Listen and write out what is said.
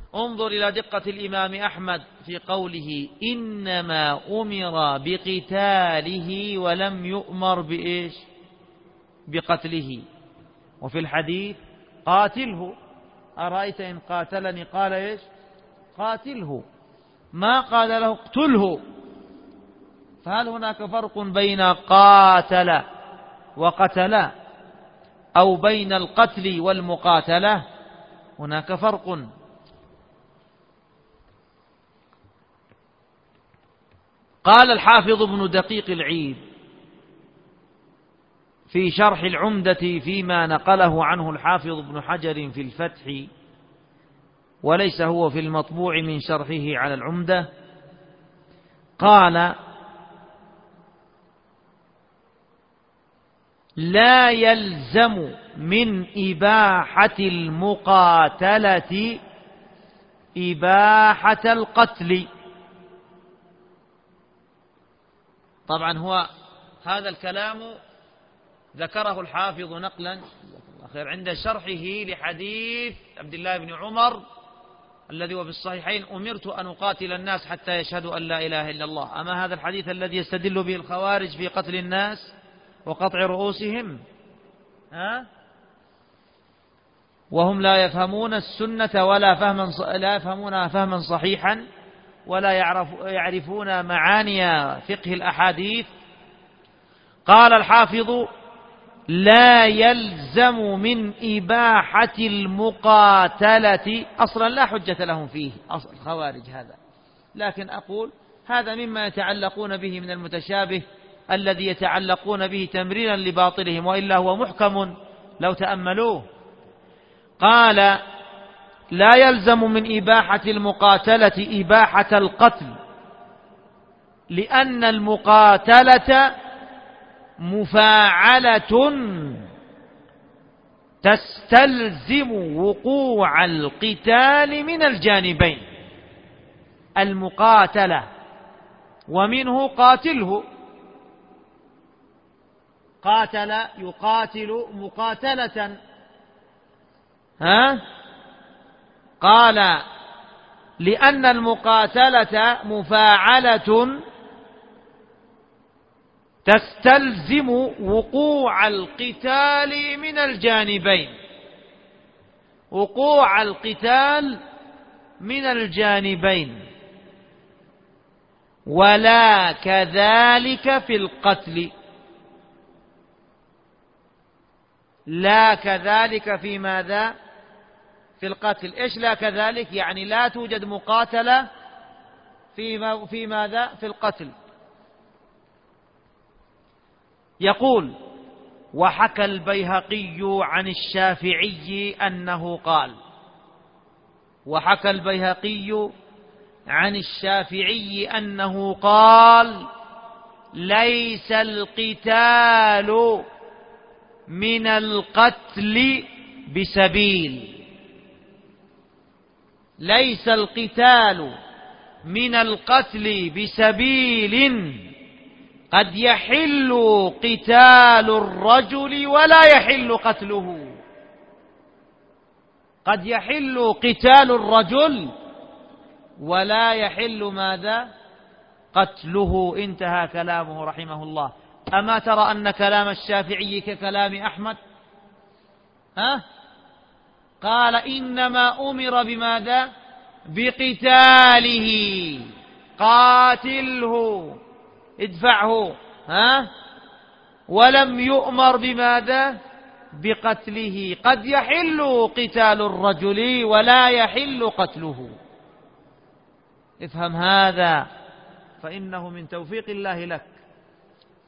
انظر إلى دقة الإمام أحمد في قوله إنما أمر بقتاله ولم يؤمر بإيش؟ بقتله. وفي الحديث قاتله، أرأيت إن قاتلني قال إيش؟ قاتله، ما قال له اقتله. فهل هناك فرق بين قاتل وقتل أو بين القتل والمقاتلة؟ هناك فرق. قال الحافظ ابن دقيق العيد في شرح العمدة فيما نقله عنه الحافظ ابن حجر في الفتح، وليس هو في المطبوع من شرحه على العمدة، قال لا يلزم من إباحة المقاتلة إباحة القتل. طبعا هو هذا الكلام ذكره الحافظ نقلا عند شرحه لحديث عبد الله بن عمر الذي هو في الصحيحين أمرت أن أقاتل الناس حتى يشهدوا أن لا إله إلا الله. أما هذا الحديث الذي يستدل به الخوارج في قتل الناس وقطع رؤوسهم وهم لا يفهمون السنة لا يفهمونها فهما صحيحا ولا يعرفون معاني فقه الأحاديث. قال الحافظ لا يلزم من إباحة المقاتلة، أصلا لا حجة لهم فيه أصل الخوارج هذا، لكن أقول هذا مما يتعلقون به من المتشابه الذي يتعلقون به تمريرا لباطلهم، وإلا هو محكم لو تأملوه. قال لا يلزم من إباحة المقاتلة إباحة القتل، لأن المقاتلة مفاعلة تستلزم وقوع القتال من الجانبين. المقاتلة ومنه قاتله، قاتل يقاتل مقاتلة. قال لأن المقاتلة مفاعلة تستلزم وقوع القتال من الجانبين، وقوع القتال من الجانبين، ولا كذلك في القتل. لا كذلك في ماذا؟ في القتل. إيش لا كذلك؟ يعني لا توجد مقاتلة في ماذا؟ في القتل. يقول وحكى البيهقي عن الشافعي أنه قال، وحكى البيهقي عن الشافعي أنه قال ليس القتال من القتل بسبيل، ليس القتال من القتل بسبيل، قد يحل قتال الرجل ولا يحل قتله. قد يحل قتال الرجل ولا يحل ماذا؟ قتله. انتهى كلامه رحمه الله. أما ترى أن كلام الشافعي ككلام أحمد؟ قال إنما أمر بماذا؟ بقتاله، قاتله ادفعه، ولم يؤمر بماذا؟ بقتله. قد يحل قتال الرجل ولا يحل قتله. افهم هذا فإنه من توفيق الله لك